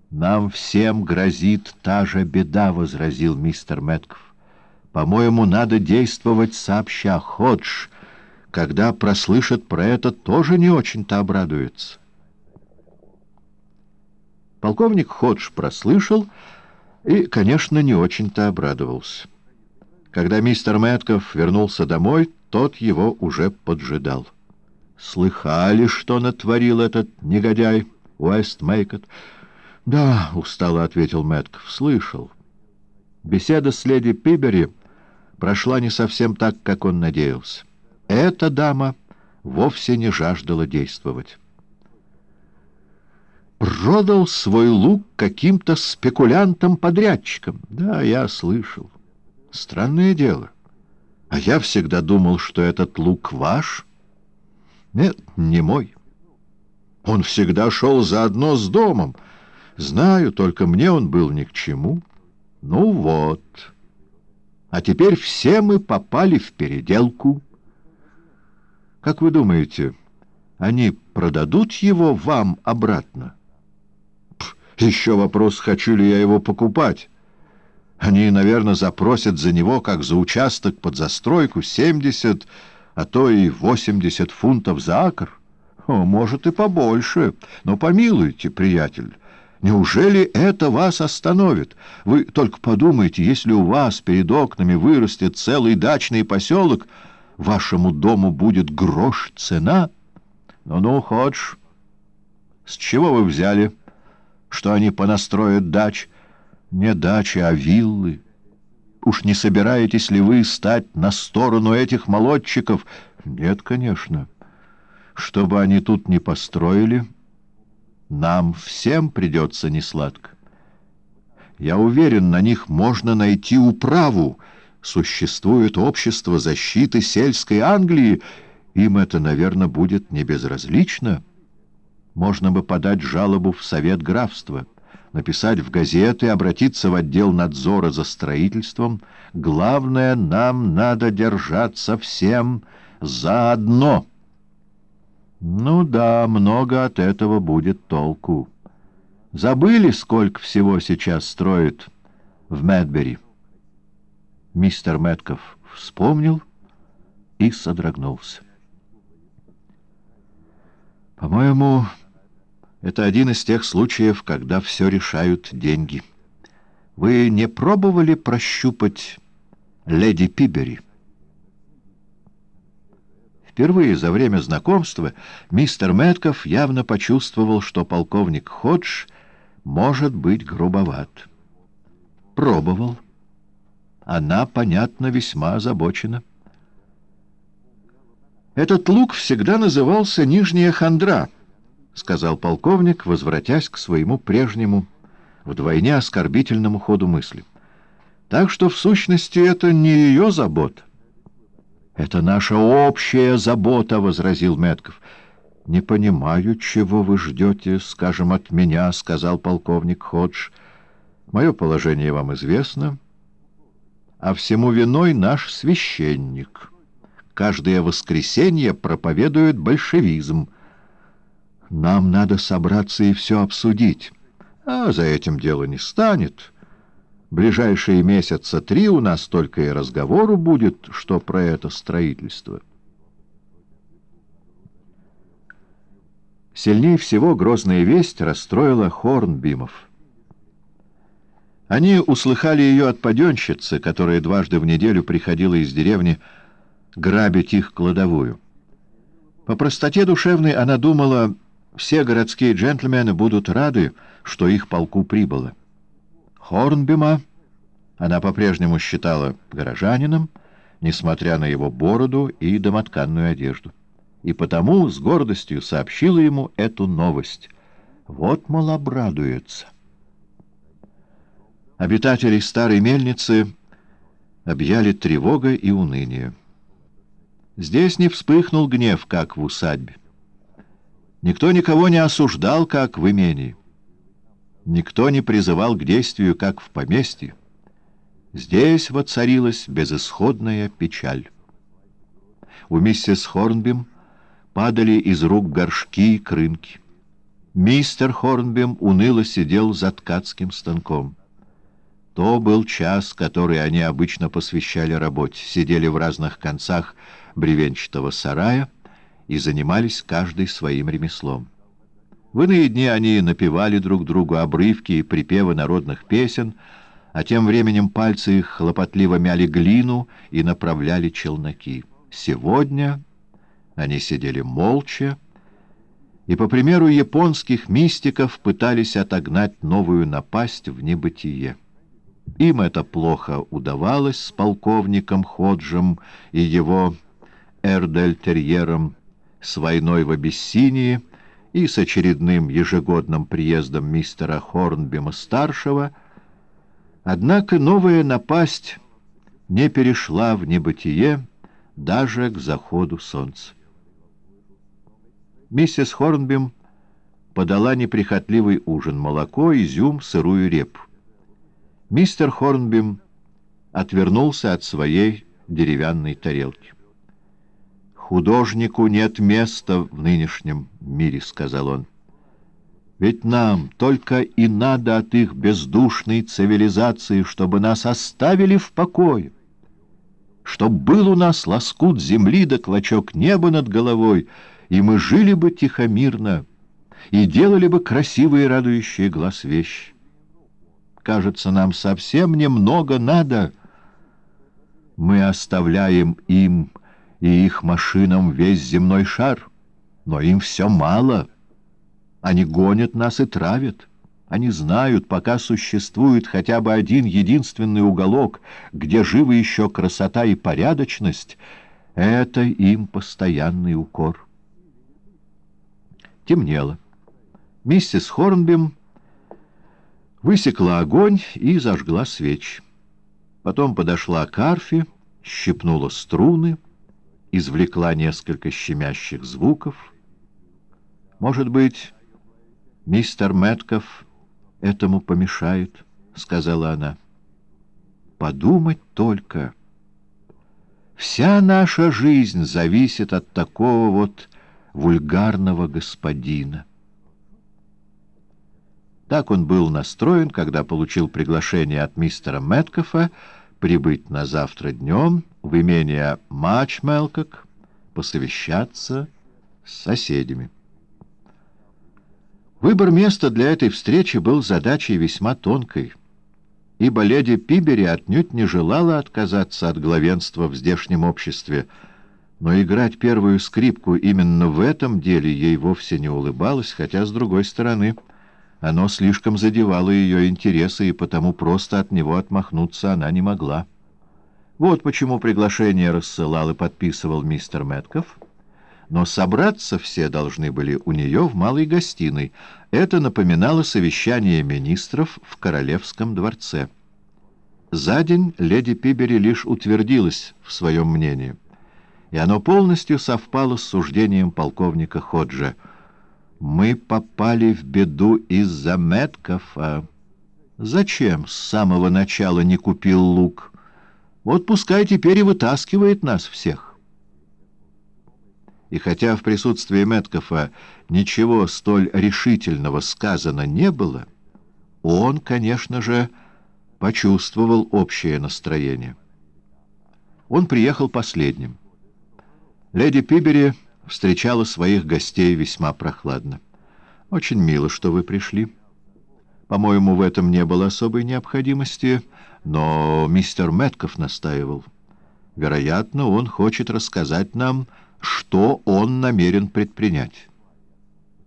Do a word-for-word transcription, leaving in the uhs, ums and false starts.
«Нам всем грозит та же беда», — возразил мистер Мэтков. «По-моему, надо действовать сообща. Ходж, когда прослышит про это, тоже не очень-то обрадуется». Полковник Ходж прослышал и, конечно, не очень-то обрадовался. Когда мистер Мэтков вернулся домой, тот его уже поджидал. «Слыхали, что натворил этот негодяй Уэстмейкот?» «Да», — устало ответил Мэтков, — «слышал». Беседа с леди Пибери прошла не совсем так, как он надеялся. Эта дама вовсе не жаждала действовать. «Продал свой лук каким-то спекулянтам-подрядчикам». «Да, я слышал. Странное дело. А я всегда думал, что этот лук ваш». «Нет, не мой. Он всегда шел заодно с домом. Знаю, только мне он был ни к чему. Ну вот. А теперь все мы попали в переделку. Как вы думаете, они продадут его вам обратно?» Пф, еще вопрос, хочу ли я его покупать. Они, наверное, запросят за него, как за участок под застройку, семьдесят, а то и восемьдесят фунтов за акр. О, может, и побольше. Но помилуйте, приятель, неужели это вас остановит? Вы только подумайте, если у вас перед окнами вырастет целый дачный поселок, вашему дому будет грош цена. Ну-ну, Ходж, с чего вы взяли, что они понастроят дач? Не дачи, а виллы. Уж не собираетесь ли вы стать на сторону этих молодчиков? Нет, конечно. Что бы они тут ни построили, нам всем придется несладко. Я уверен, на них можно найти управу. Существует общество защиты сельской Англии. Им это, наверное, будет не безразлично. Можно бы подать жалобу в совет графства, написать в газеты, обратиться в отдел надзора за строительством. Главное, нам надо держаться всем заодно. Ну да, много от этого будет толку. Забыли, сколько всего сейчас строят в Мэдбери? Мистер Мэтков вспомнил и содрогнулся. По-моему, это один из тех случаев, когда все решают деньги. Вы не пробовали прощупать леди Пибери? Впервые за время знакомства мистер Мэтков явно почувствовал, что полковник Ходж может быть грубоват. Пробовал. Она, понятно, весьма озабочена. «Этот лук всегда назывался Нижняя Хандра», — сказал полковник, возвратясь к своему прежнему, вдвойне оскорбительному ходу мысли. «Так что, в сущности, это не ее забота». «Это наша общая забота», — возразил Мэтков. «Не понимаю, чего вы ждете, скажем, от меня», — сказал полковник Ходж. «Мое положение вам известно, а всему виной наш священник. Каждое воскресенье проповедует большевизм. Нам надо собраться и все обсудить, а за этим дело не станет». Ближайшие месяца три у нас только и разговору будет, что про это строительство. Сильнее всего грозная весть расстроила Хорнбимов. Они услыхали ее от паденщицы, которая дважды в неделю приходила из деревни грабить их кладовую. По простоте душевной она думала, все городские джентльмены будут рады, что их полку прибыло. Хорнбима она по-прежнему считала горожанином, несмотря на его бороду и домотканную одежду, и потому с гордостью сообщила ему эту новость. Вот, мол, обрадуется. Обитателей старой мельницы объяли тревога и уныние. Здесь не вспыхнул гнев, как в усадьбе. Никто никого не осуждал, как в имении. Никто не призывал к действию, как в поместье. Здесь воцарилась безысходная печаль. У миссис Хорнбим падали из рук горшки и крынки. Мистер Хорнбим уныло сидел за ткацким станком. То был час, который они обычно посвящали работе, сидели в разных концах бревенчатого сарая и занимались каждый своим ремеслом. В иные дни они напевали друг другу обрывки и припевы народных песен, а тем временем пальцы их хлопотливо мяли глину и направляли челноки. Сегодня они сидели молча и, по примеру японских мистиков, пытались отогнать новую напасть в небытие. Им это плохо удавалось с полковником Ходжем и его эрдельтерьером, с войной в Абиссинии и с очередным ежегодным приездом мистера Хорнбима-старшего. Однако новая напасть не перешла в небытие даже к заходу солнца. Миссис Хорнбим подала неприхотливый ужин: молоко, изюм, сырую репу. Мистер Хорнбим отвернулся от своей деревянной тарелки. «Художнику нет места в нынешнем мире», — сказал он. «Ведь нам только и надо от их бездушной цивилизации, чтобы нас оставили в покое, чтоб был у нас лоскут земли да клочок неба над головой, и мы жили бы тихомирно и делали бы красивые, радующие глаз вещи. Кажется, нам совсем немного надо. Мы оставляем им и их машинам весь земной шар, но им все мало. Они гонят нас и травят. Они знают, пока существует хотя бы один единственный уголок, где живы еще красота и порядочность, это им постоянный укор». Темнело. Миссис Хорнбим высекла огонь и зажгла свечи. Потом подошла к арфе, щипнула струны, извлекла несколько щемящих звуков. «Может быть, мистер Мэтков этому помешает», — сказала она. «Подумать только. Вся наша жизнь зависит от такого вот вульгарного господина». Так он был настроен, когда получил приглашение от мистера Мэткофа прибыть на завтра днем в имение Матчмелкок, посовещаться с соседями. Выбор места для этой встречи был задачей весьма тонкой, ибо леди Пибери отнюдь не желала отказаться от главенства в здешнем обществе, но играть первую скрипку именно в этом деле ей вовсе не улыбалось, хотя, с другой стороны, оно слишком задевало ее интересы, и потому просто от него отмахнуться она не могла. Вот почему приглашение рассылал и подписывал мистер Мэтков, но собраться все должны были у нее в малой гостиной. Это напоминало совещание министров в Королевском дворце. За день леди Пибери лишь утвердилась в своем мнении, и оно полностью совпало с суждением полковника Ходжа. «Мы попали в беду из-за Мэткофа. Зачем с самого начала не купил лук? Вот пускай теперь и вытаскивает нас всех». И хотя в присутствии Мэткофа ничего столь решительного сказано не было, он, конечно же, почувствовал общее настроение. Он приехал последним. Леди Пибери встречала своих гостей весьма прохладно. «Очень мило, что вы пришли. По-моему, в этом не было особой необходимости, но мистер Мэткоф настаивал. Вероятно, он хочет рассказать нам, что он намерен предпринять».